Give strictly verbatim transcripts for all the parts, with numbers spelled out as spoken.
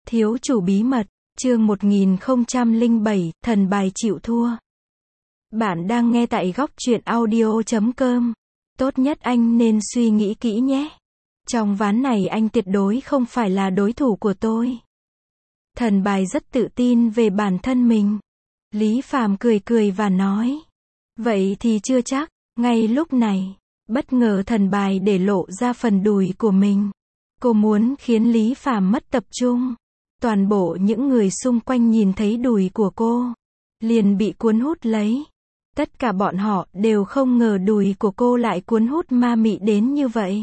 Thiếu chủ bí mật, chương một nghìn không trăm lẻ bảy, thần bài chịu thua. Bạn đang nghe tại góc truyện audio chấm com. Tốt nhất anh nên suy nghĩ kỹ nhé. Trong ván này anh tuyệt đối không phải là đối thủ của tôi. Thần bài rất tự tin về bản thân mình. Lý Phàm cười cười và nói. Vậy thì chưa chắc. Ngay lúc này, bất ngờ thần bài để lộ ra phần đùi của mình. Cô muốn khiến Lý Phàm mất tập trung. Toàn bộ những người xung quanh nhìn thấy đùi của cô, liền bị cuốn hút lấy. Tất cả bọn họ đều không ngờ đùi của cô lại cuốn hút ma mị đến như vậy.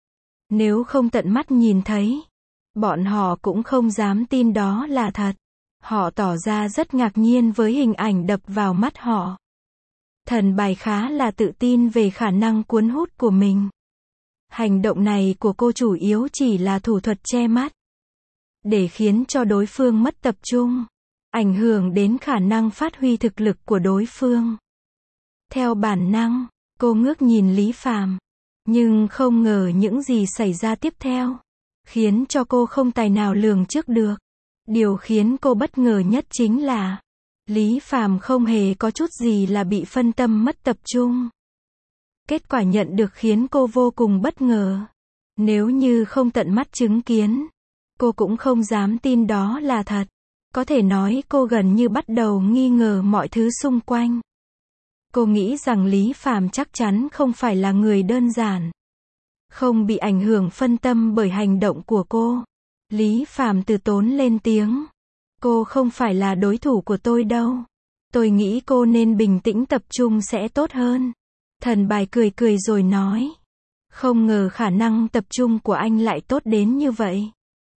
Nếu không tận mắt nhìn thấy, bọn họ cũng không dám tin đó là thật. Họ tỏ ra rất ngạc nhiên với hình ảnh đập vào mắt họ. Thần bài khá là tự tin về khả năng cuốn hút của mình. Hành động này của cô chủ yếu chỉ là thủ thuật che mắt, để khiến cho đối phương mất tập trung, ảnh hưởng đến khả năng phát huy thực lực của đối phương. Theo bản năng, cô ngước nhìn Lý Phàm, nhưng không ngờ những gì xảy ra tiếp theo, khiến cho cô không tài nào lường trước được. Điều khiến cô bất ngờ nhất chính là, Lý Phàm không hề có chút gì là bị phân tâm mất tập trung. Kết quả nhận được khiến cô vô cùng bất ngờ. Nếu như không tận mắt chứng kiến, cô cũng không dám tin đó là thật. Có thể nói cô gần như bắt đầu nghi ngờ mọi thứ xung quanh. Cô nghĩ rằng Lý Phàm chắc chắn không phải là người đơn giản. Không bị ảnh hưởng phân tâm bởi hành động của cô. Lý Phàm từ tốn lên tiếng. Cô không phải là đối thủ của tôi đâu. Tôi nghĩ cô nên bình tĩnh tập trung sẽ tốt hơn. Thần bài cười cười rồi nói. Không ngờ khả năng tập trung của anh lại tốt đến như vậy.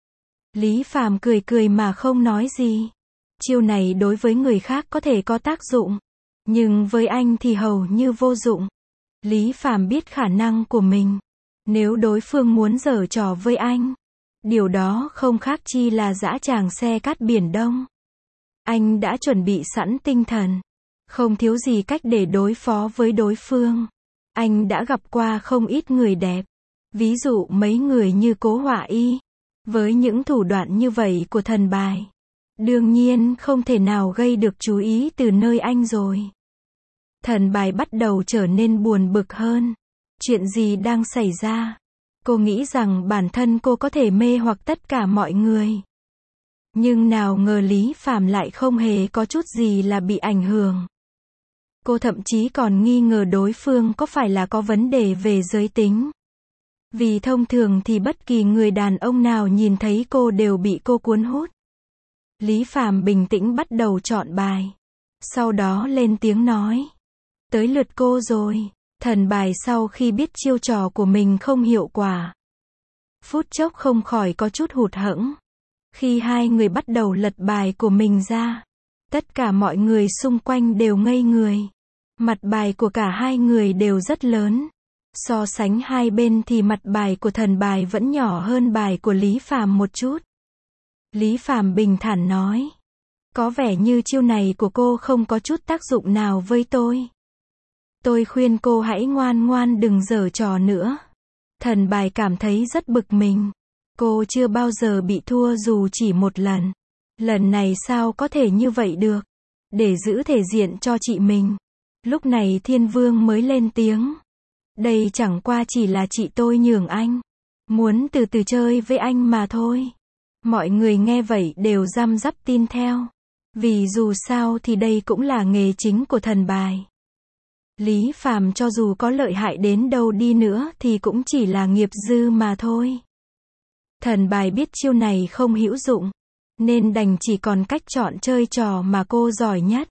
Lý Phàm cười cười mà không nói gì. Chiêu này đối với người khác có thể có tác dụng, nhưng với anh thì hầu như vô dụng. Lý Phàm biết khả năng của mình. Nếu đối phương muốn giở trò với anh, điều đó không khác chi là dã tràng xe cát biển Đông. Anh đã chuẩn bị sẵn tinh thần, không thiếu gì cách để đối phó với đối phương. Anh đã gặp qua không ít người đẹp, ví dụ mấy người như Cố Họa Y. Với những thủ đoạn như vậy của thần bài, đương nhiên không thể nào gây được chú ý từ nơi anh rồi. Thần bài bắt đầu trở nên buồn bực hơn. Chuyện gì đang xảy ra? Cô nghĩ rằng bản thân cô có thể mê hoặc tất cả mọi người. Nhưng nào ngờ Lý Phàm lại không hề có chút gì là bị ảnh hưởng. Cô thậm chí còn nghi ngờ đối phương có phải là có vấn đề về giới tính. Vì thông thường thì bất kỳ người đàn ông nào nhìn thấy cô đều bị cô cuốn hút. Lý Phàm bình tĩnh bắt đầu chọn bài. Sau đó lên tiếng nói. Tới lượt cô rồi. Thần bài sau khi biết chiêu trò của mình không hiệu quả, phút chốc không khỏi có chút hụt hẫng. Khi hai người bắt đầu lật bài của mình ra, tất cả mọi người xung quanh đều ngây người. Mặt bài của cả hai người đều rất lớn. So sánh hai bên thì mặt bài của thần bài vẫn nhỏ hơn bài của Lý Phàm một chút. Lý Phàm bình thản nói. Có vẻ như chiêu này của cô không có chút tác dụng nào với tôi. Tôi khuyên cô hãy ngoan ngoan đừng giở trò nữa. Thần bài cảm thấy rất bực mình. Cô chưa bao giờ bị thua dù chỉ một lần. Lần này sao có thể như vậy được? Để giữ thể diện cho chị mình. Lúc này Thiên Vương mới lên tiếng. Đây chẳng qua chỉ là chị tôi nhường anh. Muốn từ từ chơi với anh mà thôi. Mọi người nghe vậy đều răm rắp tin theo. Vì dù sao thì đây cũng là nghề chính của thần bài. Lý Phàm cho dù có lợi hại đến đâu đi nữa thì cũng chỉ là nghiệp dư mà thôi. Thần bài biết chiêu này không hữu dụng, nên đành chỉ còn cách chọn chơi trò mà cô giỏi nhất.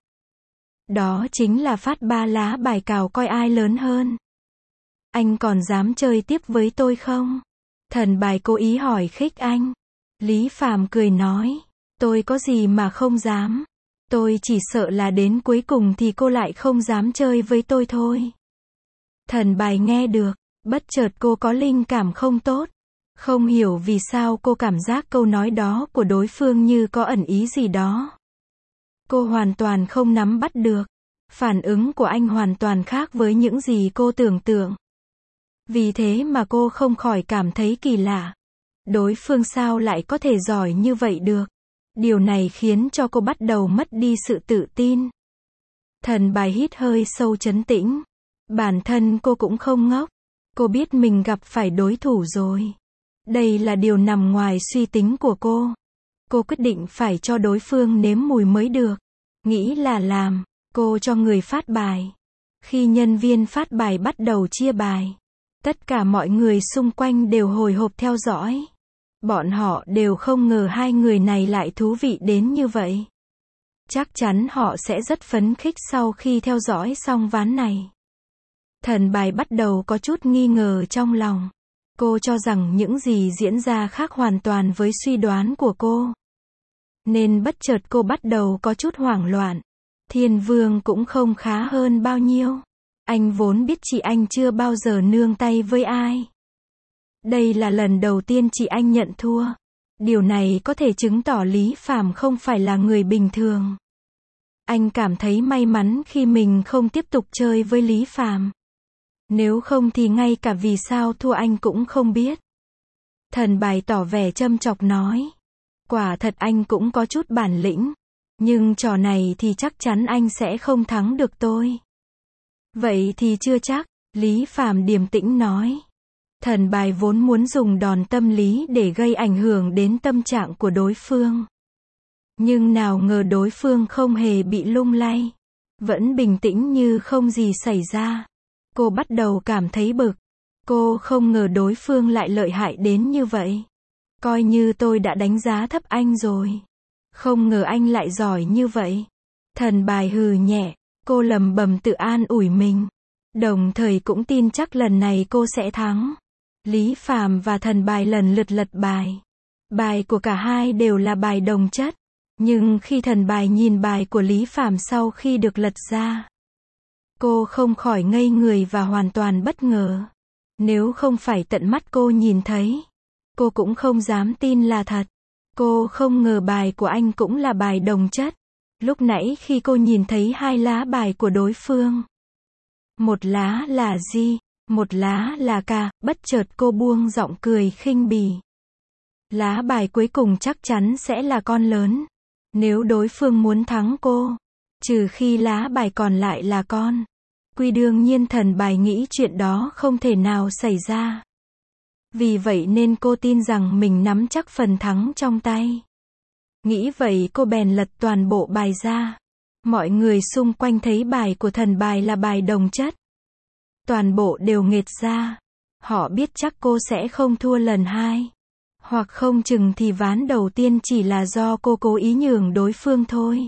Đó chính là phát ba lá bài cào coi ai lớn hơn. Anh còn dám chơi tiếp với tôi không? Thần bài cố ý hỏi khích anh. Lý Phàm cười nói. Tôi có gì mà không dám. Tôi chỉ sợ là đến cuối cùng thì cô lại không dám chơi với tôi thôi. Thần bài nghe được, bất chợt cô có linh cảm không tốt. Không hiểu vì sao cô cảm giác câu nói đó của đối phương như có ẩn ý gì đó. Cô hoàn toàn không nắm bắt được. Phản ứng của anh hoàn toàn khác với những gì cô tưởng tượng. Vì thế mà cô không khỏi cảm thấy kỳ lạ. Đối phương sao lại có thể giỏi như vậy được? Điều này khiến cho cô bắt đầu mất đi sự tự tin. Thần bài hít hơi sâu trấn tĩnh. Bản thân cô cũng không ngốc. Cô biết mình gặp phải đối thủ rồi. Đây là điều nằm ngoài suy tính của cô. Cô quyết định phải cho đối phương nếm mùi mới được. Nghĩ là làm. Cô cho người phát bài. Khi nhân viên phát bài bắt đầu chia bài, tất cả mọi người xung quanh đều hồi hộp theo dõi. Bọn họ đều không ngờ hai người này lại thú vị đến như vậy. Chắc chắn họ sẽ rất phấn khích sau khi theo dõi xong ván này. Thần bài bắt đầu có chút nghi ngờ trong lòng. Cô cho rằng những gì diễn ra khác hoàn toàn với suy đoán của cô. Nên bất chợt cô bắt đầu có chút hoảng loạn. Thiên Vương cũng không khá hơn bao nhiêu. Anh vốn biết chị anh chưa bao giờ nương tay với ai. Đây là lần đầu tiên chị anh nhận thua. Điều này có thể chứng tỏ Lý Phàm không phải là người bình thường. Anh cảm thấy may mắn khi mình không tiếp tục chơi với Lý Phàm. Nếu không thì ngay cả vì sao thua anh cũng không biết. Thần bài tỏ vẻ châm chọc nói. Quả thật anh cũng có chút bản lĩnh. Nhưng trò này thì chắc chắn anh sẽ không thắng được tôi. Vậy thì chưa chắc, Lý Phàm điềm tĩnh nói. Thần bài vốn muốn dùng đòn tâm lý để gây ảnh hưởng đến tâm trạng của đối phương. Nhưng nào ngờ đối phương không hề bị lung lay. Vẫn bình tĩnh như không gì xảy ra. Cô bắt đầu cảm thấy bực. Cô không ngờ đối phương lại lợi hại đến như vậy. Coi như tôi đã đánh giá thấp anh rồi. Không ngờ anh lại giỏi như vậy. Thần bài hừ nhẹ. Cô lầm bầm tự an ủi mình. Đồng thời cũng tin chắc lần này cô sẽ thắng. Lý Phàm và thần bài lần lượt lật bài. Bài của cả hai đều là bài đồng chất. Nhưng khi thần bài nhìn bài của Lý Phàm sau khi được lật ra, cô không khỏi ngây người và hoàn toàn bất ngờ. Nếu không phải tận mắt cô nhìn thấy, cô cũng không dám tin là thật. Cô không ngờ bài của anh cũng là bài đồng chất. Lúc nãy khi cô nhìn thấy hai lá bài của đối phương, một lá là G, một lá là K, bất chợt cô buông giọng cười khinh bỉ. Lá bài cuối cùng chắc chắn sẽ là con lớn. Nếu đối phương muốn thắng cô, trừ khi lá bài còn lại là con. Quy đương nhiên thần bài nghĩ chuyện đó không thể nào xảy ra. Vì vậy nên cô tin rằng mình nắm chắc phần thắng trong tay. Nghĩ vậy cô bèn lật toàn bộ bài ra. Mọi người xung quanh thấy bài của thần bài là bài đồng chất. Toàn bộ đều nghệt ra. Họ biết chắc cô sẽ không thua lần hai. Hoặc không chừng thì ván đầu tiên chỉ là do cô cố ý nhường đối phương thôi.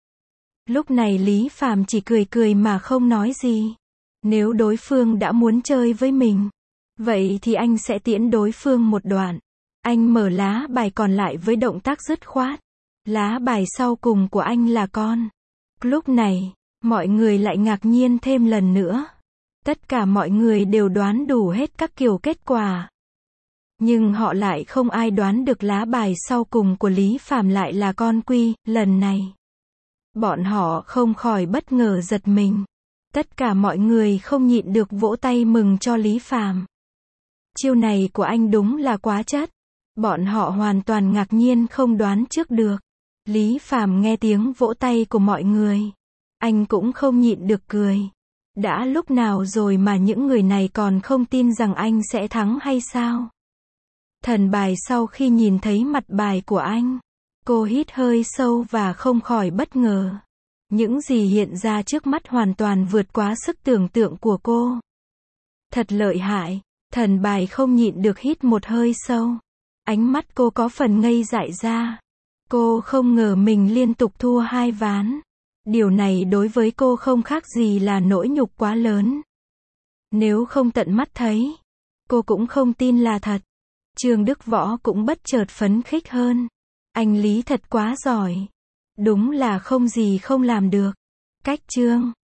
Lúc này Lý Phàm chỉ cười cười mà không nói gì. Nếu đối phương đã muốn chơi với mình, vậy thì anh sẽ tiễn đối phương một đoạn. Anh mở lá bài còn lại với động tác dứt khoát. Lá bài sau cùng của anh là con. Lúc này, mọi người lại ngạc nhiên thêm lần nữa. Tất cả mọi người đều đoán đủ hết các kiểu kết quả. Nhưng họ lại không ai đoán được lá bài sau cùng của Lý Phàm lại là con quy. Lần này, bọn họ không khỏi bất ngờ giật mình. Tất cả mọi người không nhịn được vỗ tay mừng cho Lý Phàm. Chiêu này của anh đúng là quá chất. Bọn họ hoàn toàn ngạc nhiên không đoán trước được. Lý Phàm nghe tiếng vỗ tay của mọi người. Anh cũng không nhịn được cười. Đã lúc nào rồi mà những người này còn không tin rằng anh sẽ thắng hay sao? Thần bài sau khi nhìn thấy mặt bài của anh, cô hít hơi sâu và không khỏi bất ngờ. Những gì hiện ra trước mắt hoàn toàn vượt quá sức tưởng tượng của cô. Thật lợi hại. Thần bài không nhịn được hít một hơi sâu. Ánh mắt cô có phần ngây dại ra. Cô không ngờ mình liên tục thua hai ván. Điều này đối với cô không khác gì là nỗi nhục quá lớn. Nếu không tận mắt thấy, cô cũng không tin là thật. Trương Đức Võ cũng bất chợt phấn khích hơn. Anh Lý thật quá giỏi. Đúng là không gì không làm được. Cách Trương